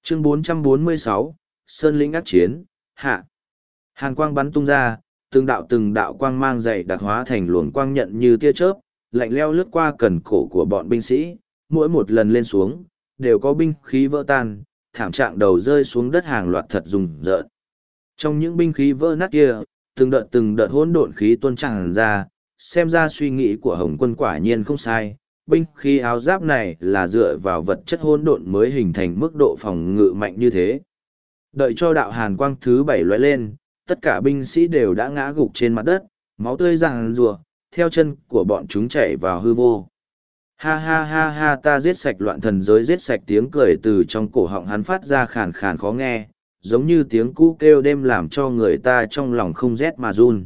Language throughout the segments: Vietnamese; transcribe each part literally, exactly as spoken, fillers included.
Chương bốn trăm bốn mươi sáu, Sơn lĩnh ác chiến, hạ. Hàn quang bắn tung ra, từng đạo từng đạo quang mang dày đặc hóa thành luồng quang nhận như tia chớp, lạnh leo lướt qua cần cổ của bọn binh sĩ, mỗi một lần lên xuống, đều có binh khí vỡ tan, thảm trạng đầu rơi xuống đất hàng loạt thật rùng rợn. Trong những binh khí vỡ nát kia, từng đợt từng đợt hỗn độn khí tuôn tràn ra, xem ra suy nghĩ của Hồng Quân quả nhiên không sai, binh khí áo giáp này là dựa vào vật chất hỗn độn mới hình thành mức độ phòng ngự mạnh như thế. Đợi cho đạo hàn quang thứ bảy lóe lên, tất cả binh sĩ đều đã ngã gục trên mặt đất, máu tươi ràng rùa, theo chân của bọn chúng chảy vào hư vô. Ha ha ha ha, ta giết sạch loạn thần giới, giết sạch, tiếng cười từ trong cổ họng hắn phát ra khàn khàn khó nghe, giống như tiếng cú kêu đêm làm cho người ta trong lòng không rét mà run.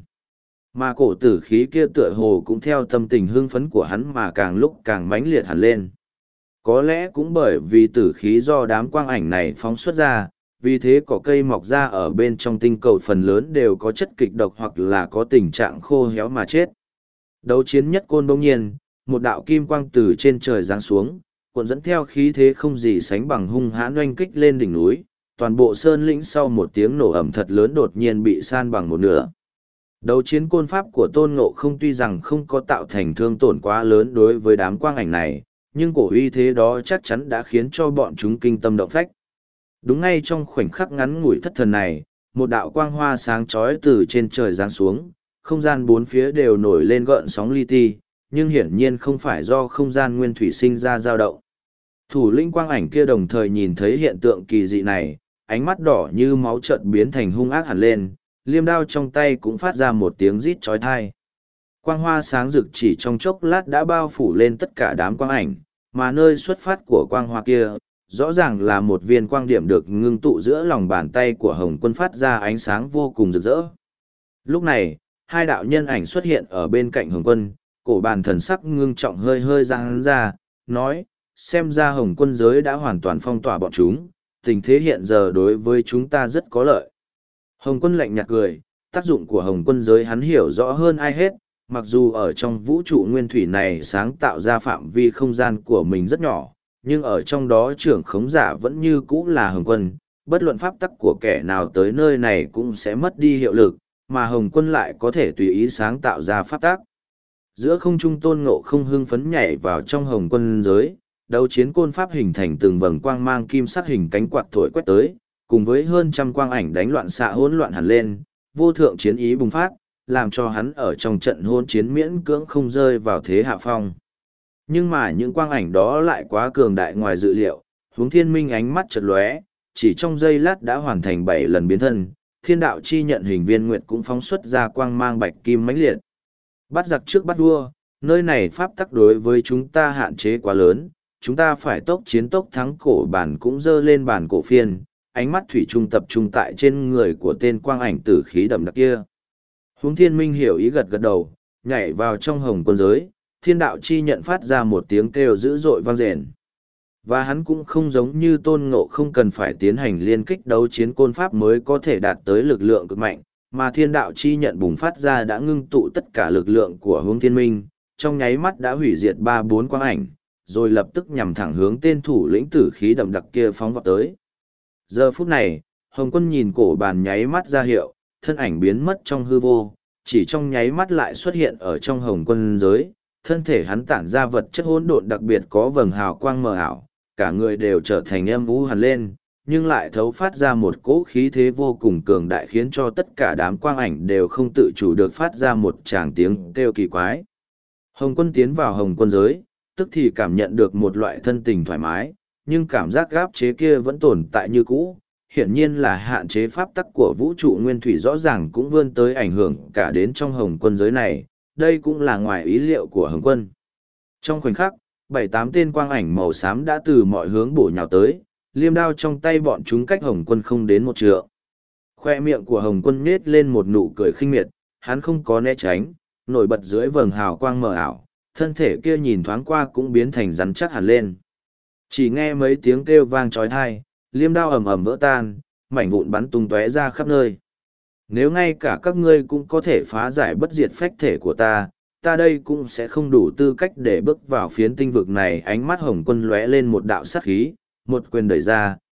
Mà cổ tử khí kia tựa hồ cũng theo tâm tình hưng phấn của hắn mà càng lúc càng mãnh liệt hẳn lên. Có lẽ cũng bởi vì tử khí do đám quang ảnh này phóng xuất ra, vì thế cỏ cây mọc ra ở bên trong tinh cầu phần lớn đều có chất kịch độc hoặc là có tình trạng khô héo mà chết. Đấu chiến nhất côn bỗng nhiên, một đạo kim quang từ trên trời giáng xuống, cuộn dẫn theo khí thế không gì sánh bằng hung hãn oanh kích lên đỉnh núi, toàn bộ sơn lĩnh sau một tiếng nổ ầm thật lớn đột nhiên bị san bằng một nửa. Đấu chiến côn pháp của Tôn Ngộ Không tuy rằng không có tạo thành thương tổn quá lớn đối với đám quang ảnh này, nhưng cổ uy thế đó chắc chắn đã khiến cho bọn chúng kinh tâm động phách. Đúng ngay trong khoảnh khắc ngắn ngủi thất thần này, một đạo quang hoa sáng chói từ trên trời giáng xuống, không gian bốn phía đều nổi lên gợn sóng li ti, nhưng hiển nhiên không phải do không gian nguyên thủy sinh ra dao động. Thủ lĩnh quang ảnh kia đồng thời nhìn thấy hiện tượng kỳ dị này, ánh mắt đỏ như máu chợt biến thành hung ác hẳn lên, liêm đao trong tay cũng phát ra một tiếng rít chói tai. Quang hoa sáng rực chỉ trong chốc lát đã bao phủ lên tất cả đám quang ảnh, mà nơi xuất phát của quang hoa kia, rõ ràng là một viên quang điểm được ngưng tụ giữa lòng bàn tay của Hồng Quân phát ra ánh sáng vô cùng rực rỡ. Lúc này, hai đạo nhân ảnh xuất hiện ở bên cạnh Hồng Quân, cổ bàn thần sắc ngưng trọng hơi hơi giãn ra, nói, xem ra Hồng Quân giới đã hoàn toàn phong tỏa bọn chúng, tình thế hiện giờ đối với chúng ta rất có lợi. Hồng Quân lạnh nhạt cười, tác dụng của Hồng Quân giới hắn hiểu rõ hơn ai hết, mặc dù ở trong vũ trụ nguyên thủy này sáng tạo ra phạm vi không gian của mình rất nhỏ, nhưng ở trong đó trưởng khống giả vẫn như cũ là Hồng Quân, bất luận pháp tắc của kẻ nào tới nơi này cũng sẽ mất đi hiệu lực, mà Hồng Quân lại có thể tùy ý sáng tạo ra pháp tắc. Giữa không trung Tôn Ngộ Không hưng phấn nhảy vào trong Hồng Quân giới, đấu chiến côn pháp hình thành từng vầng quang mang kim sắc hình cánh quạt thổi quét tới, cùng với hơn trăm quang ảnh đánh loạn xạ hỗn loạn hẳn lên, vô thượng chiến ý bùng phát, làm cho hắn ở trong trận hôn chiến miễn cưỡng không rơi vào thế hạ phong. Nhưng mà những quang ảnh đó lại quá cường đại ngoài dự liệu, Hướng Thiên Minh ánh mắt chợt lóe, chỉ trong giây lát đã hoàn thành bảy lần biến thân, thiên đạo chi nhận hình viên nguyệt cũng phóng xuất ra quang mang bạch kim mãnh liệt. Bắt giặc trước bắt vua, nơi này pháp tắc đối với chúng ta hạn chế quá lớn, chúng ta phải tốc chiến tốc thắng. Cổ bản cũng dơ lên bản cổ phiên, ánh mắt thủy trung tập trung tại trên người của tên quang ảnh tử khí đậm đặc kia. Hướng Thiên Minh hiểu ý gật gật đầu, nhảy vào trong Hồng Quân giới, thiên đạo chi nhận phát ra một tiếng kêu dữ dội vang rền. Và hắn cũng không giống như Tôn Ngộ Không cần phải tiến hành liên kích đấu chiến côn pháp mới có thể đạt tới lực lượng cực mạnh, mà thiên đạo chi nhận bùng phát ra đã ngưng tụ tất cả lực lượng của Hướng Thiên Minh, trong nháy mắt đã hủy diệt ba bốn quang ảnh, rồi lập tức nhằm thẳng hướng tên thủ lĩnh tử khí đậm đặc kia phóng vọt tới. Giờ phút này, Hồng Quân nhìn cổ bàn nháy mắt ra hiệu, thân ảnh biến mất trong hư vô, chỉ trong nháy mắt lại xuất hiện ở trong Hồng Quân giới, thân thể hắn tản ra vật chất hỗn độn đặc biệt có vầng hào quang mờ ảo, cả người đều trở thành âm u hẳn lên, nhưng lại thấu phát ra một cỗ khí thế vô cùng cường đại khiến cho tất cả đám quang ảnh đều không tự chủ được phát ra một tràng tiếng kêu kỳ quái. Hồng Quân tiến vào Hồng Quân giới, tức thì cảm nhận được một loại thân tình thoải mái, nhưng cảm giác gáp chế kia vẫn tồn tại như cũ, hiển nhiên là hạn chế pháp tắc của vũ trụ nguyên thủy rõ ràng cũng vươn tới ảnh hưởng cả đến trong Hồng Quân giới này, đây cũng là ngoài ý liệu của Hồng Quân. Trong khoảnh khắc, bảy tám tên quang ảnh màu xám đã từ mọi hướng bổ nhào tới, liêm đao trong tay bọn chúng cách Hồng Quân không đến một trượng. Khoe miệng của Hồng Quân nhếch lên một nụ cười khinh miệt, hắn không có né tránh, nổi bật dưới vầng hào quang mờ ảo, thân thể kia nhìn thoáng qua cũng biến thành rắn chắc hẳn lên. Chỉ nghe mấy tiếng kêu vang chói tai, liêm đao ầm ầm vỡ tan, mảnh vụn bắn tung tóe ra khắp nơi. Nếu ngay cả các ngươi cũng có thể phá giải bất diệt phách thể của ta, ta đây cũng sẽ không đủ tư cách để bước vào phiến tinh vực này. Ánh mắt Hồng Quân lóe lên một đạo sát khí, một quyền đẩy ra,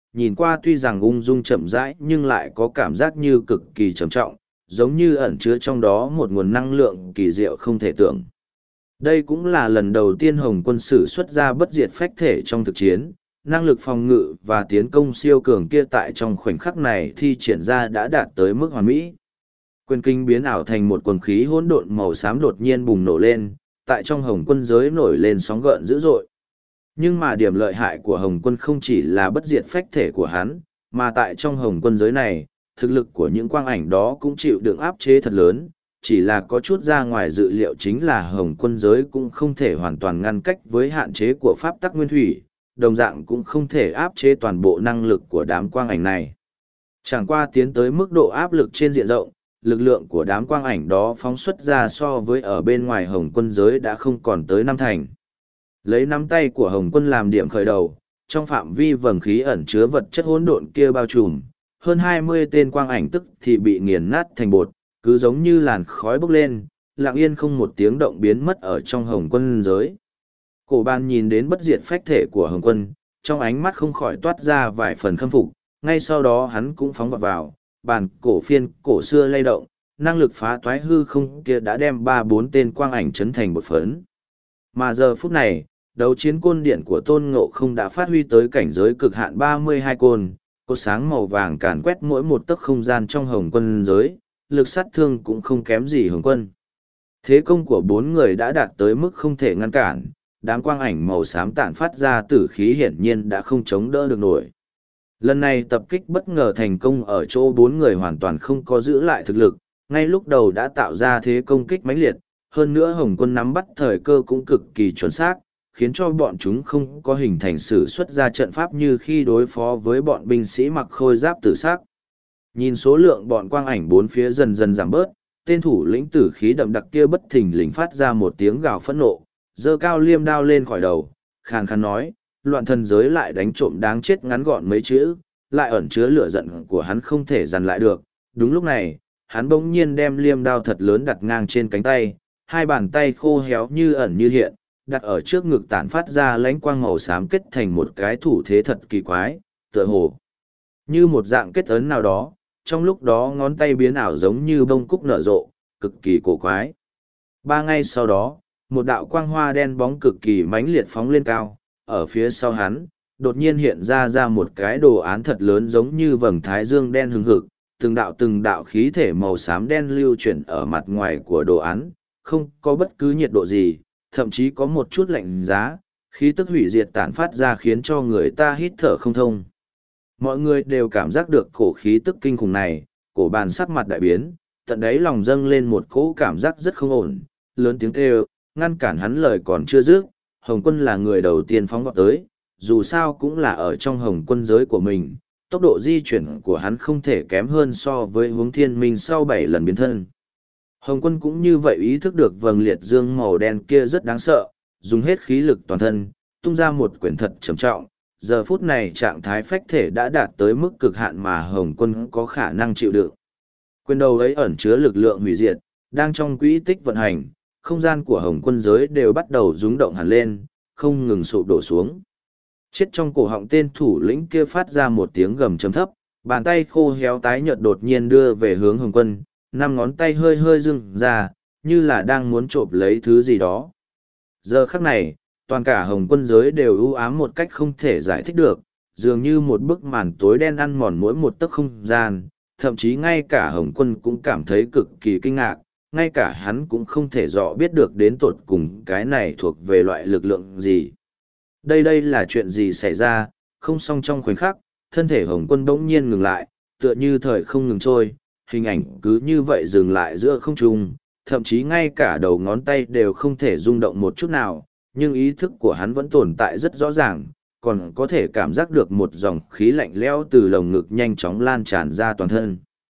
nhìn qua tuy rằng ung dung chậm rãi nhưng lại có cảm giác như cực kỳ trầm trọng, giống như ẩn chứa trong đó một nguồn năng lượng kỳ diệu không thể tưởng. Đây cũng là lần đầu tiên Hồng Quân sử xuất ra bất diệt phách thể trong thực chiến, năng lực phòng ngự và tiến công siêu cường kia tại trong khoảnh khắc này thi triển ra đã đạt tới mức hoàn mỹ. Quyền kinh biến ảo thành một quần khí hỗn độn màu xám đột nhiên bùng nổ lên, tại trong Hồng Quân giới nổi lên sóng gợn dữ dội. Nhưng mà điểm lợi hại của Hồng Quân không chỉ là bất diệt phách thể của hắn, mà tại trong Hồng Quân giới này, thực lực của những quang ảnh đó cũng chịu đựng áp chế thật lớn, chỉ là có chút ra ngoài dự liệu chính là Hồng Quân giới cũng không thể hoàn toàn ngăn cách với hạn chế của pháp tắc nguyên thủy, đồng dạng cũng không thể áp chế toàn bộ năng lực của đám quang ảnh này. Chẳng qua tiến tới mức độ áp lực trên diện rộng, lực lượng của đám quang ảnh đó phóng xuất ra so với ở bên ngoài Hồng Quân giới đã không còn tới năm thành. Lấy nắm tay của Hồng Quân làm điểm khởi đầu, trong phạm vi vầng khí ẩn chứa vật chất hỗn độn kia bao trùm, hơn hai mươi tên quang ảnh tức thì bị nghiền nát thành bột, cứ giống như làn khói bốc lên, lặng yên không một tiếng động biến mất ở trong Hồng Quân giới. Cổ Bàn nhìn đến bất diệt phách thể của Hồng Quân, trong ánh mắt không khỏi toát ra vài phần khâm phục, ngay sau đó hắn cũng phóng vào vào, bàn cổ phiên cổ xưa lay động, năng lực phá toái hư không kia đã đem ba bốn tên quang ảnh chấn thành bột phấn. Mà giờ phút này, đấu chiến côn điện của Tôn Ngộ Không đã phát huy tới cảnh giới cực hạn ba mươi hai côn, cột sáng màu vàng càn quét mỗi một tấc không gian trong Hồng Quân giới, lực sát thương cũng không kém gì Hồng Quân. Thế công của bốn người đã đạt tới mức không thể ngăn cản, đám quang ảnh màu xám tản phát ra tử khí hiển nhiên đã không chống đỡ được nổi. Lần này tập kích bất ngờ thành công ở chỗ bốn người hoàn toàn không có giữ lại thực lực, ngay lúc đầu đã tạo ra thế công kích mãnh liệt, hơn nữa Hồng Quân nắm bắt thời cơ cũng cực kỳ chuẩn xác, khiến cho bọn chúng không có hình thành sử xuất ra trận pháp như khi đối phó với bọn binh sĩ mặc khôi giáp tử sắc. Nhìn số lượng bọn quang ảnh bốn phía dần dần giảm bớt, tên thủ lĩnh tử khí đậm đặc kia bất thình lình phát ra một tiếng gào phẫn nộ, giơ cao liêm đao lên khỏi đầu, khàn khàn nói, loạn thần giới lại đánh trộm đáng chết ngắn gọn mấy chữ, lại ẩn chứa lửa giận của hắn không thể dằn lại được. Đúng lúc này, hắn bỗng nhiên đem liêm đao thật lớn đặt ngang trên cánh tay, hai bàn tay khô héo như ẩn như hiện, đặt ở trước ngực tản phát ra lãnh quang màu xám kết thành một cái thủ thế thật kỳ quái, tựa hồ như một dạng kết ấn nào đó, trong lúc đó ngón tay biến ảo giống như bông cúc nở rộ, cực kỳ cổ quái. Ba ngày sau đó, một đạo quang hoa đen bóng cực kỳ mãnh liệt phóng lên cao, ở phía sau hắn, đột nhiên hiện ra ra một cái đồ án thật lớn giống như vầng thái dương đen hừng hực, từng đạo từng đạo khí thể màu xám đen lưu chuyển ở mặt ngoài của đồ án, không có bất cứ nhiệt độ gì, thậm chí có một chút lạnh giá, khí tức hủy diệt tản phát ra khiến cho người ta hít thở không thông. Mọi người đều cảm giác được cổ khí tức kinh khủng này, Cổ Bàn sắc mặt đại biến, tận đáy lòng dâng lên một cỗ cảm giác rất không ổn, lớn tiếng kêu, ngăn cản hắn lời còn chưa dứt. Hồng Quân là người đầu tiên phóng vọt tới, dù sao cũng là ở trong Hồng Quân giới của mình, tốc độ di chuyển của hắn không thể kém hơn so với Hướng Thiên Minh sau bảy lần biến thân. Hồng Quân cũng như vậy ý thức được vầng liệt dương màu đen kia rất đáng sợ, dùng hết khí lực toàn thân, tung ra một quyền thật trầm trọng. Giờ phút này trạng thái phách thể đã đạt tới mức cực hạn mà Hồng Quân có khả năng chịu đựng. Quyền đầu ấy ẩn chứa lực lượng hủy diệt, đang trong quỹ tích vận hành, không gian của Hồng Quân giới đều bắt đầu rung động hẳn lên, không ngừng sụp đổ xuống. Chết trong cổ họng tên thủ lĩnh kia phát ra một tiếng gầm trầm thấp, bàn tay khô héo tái nhợt đột nhiên đưa về hướng Hồng Quân, năm ngón tay hơi hơi dưng ra, như là đang muốn trộm lấy thứ gì đó. Giờ khắc này, toàn cả Hồng Quân giới đều u ám một cách không thể giải thích được, dường như một bức màn tối đen ăn mòn mỗi một tấc không gian, thậm chí ngay cả Hồng Quân cũng cảm thấy cực kỳ kinh ngạc, ngay cả hắn cũng không thể rõ biết được đến tột cùng cái này thuộc về loại lực lượng gì. Đây đây là chuyện gì xảy ra, không xong trong khoảnh khắc, thân thể Hồng Quân bỗng nhiên ngừng lại, tựa như thời không ngừng trôi, hình ảnh cứ như vậy dừng lại giữa không trung, thậm chí ngay cả đầu ngón tay đều không thể rung động một chút nào, nhưng ý thức của hắn vẫn tồn tại rất rõ ràng, còn có thể cảm giác được một dòng khí lạnh lẽo từ lồng ngực nhanh chóng lan tràn ra toàn thân.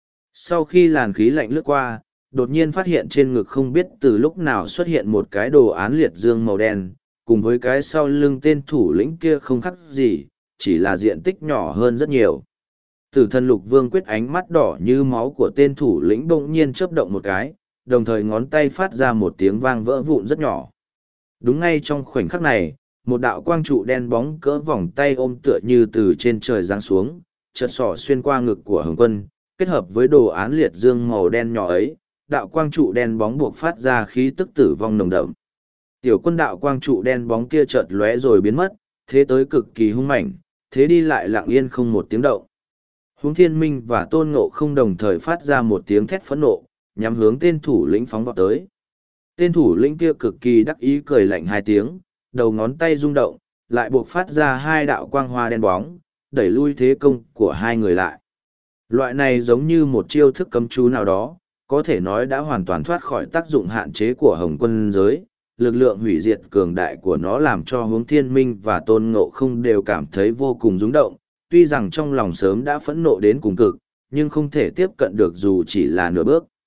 Sau khi làn khí lạnh lướt qua, đột nhiên phát hiện trên ngực không biết từ lúc nào xuất hiện một cái đồ án liệt dương màu đen, cùng với cái sau lưng tên thủ lĩnh kia không khác gì, chỉ là diện tích nhỏ hơn rất nhiều. Tử Thần Lục Vương quyết ánh mắt đỏ như máu của tên thủ lĩnh bỗng nhiên chớp động một cái, đồng thời ngón tay phát ra một tiếng vang vỡ vụn rất nhỏ. Đúng ngay trong khoảnh khắc này, Một đạo quang trụ đen bóng cỡ vòng tay ôm tựa như từ trên trời giáng xuống, chợt sỏ xuyên qua ngực của Hồng Quân, kết hợp với đồ án liệt dương màu đen nhỏ ấy, đạo quang trụ đen bóng buộc phát ra khí tức tử vong nồng đậm. Tiểu quân đạo quang trụ đen bóng kia chợt lóe rồi biến mất, thế tới cực kỳ hung mãnh, thế đi lại lặng yên không một tiếng động. Huống Thiên Minh và Tôn Ngộ không đồng thời phát ra một tiếng thét phẫn nộ, nhắm hướng tên thủ lĩnh phóng vào tới. Tên thủ lĩnh kia cực kỳ đắc ý cười lạnh hai tiếng, đầu ngón tay rung động, lại buộc phát ra hai đạo quang hoa đen bóng, đẩy lui thế công của hai người lại. Loại này giống như một chiêu thức cấm chú nào đó, có thể nói đã hoàn toàn thoát khỏi tác dụng hạn chế của Hồng Quân giới. Lực lượng hủy diệt cường đại của nó làm cho Hướng Thiên Minh và Tôn Ngộ không đều cảm thấy vô cùng rung động, tuy rằng trong lòng sớm đã phẫn nộ đến cùng cực, nhưng không thể tiếp cận được dù chỉ là nửa bước.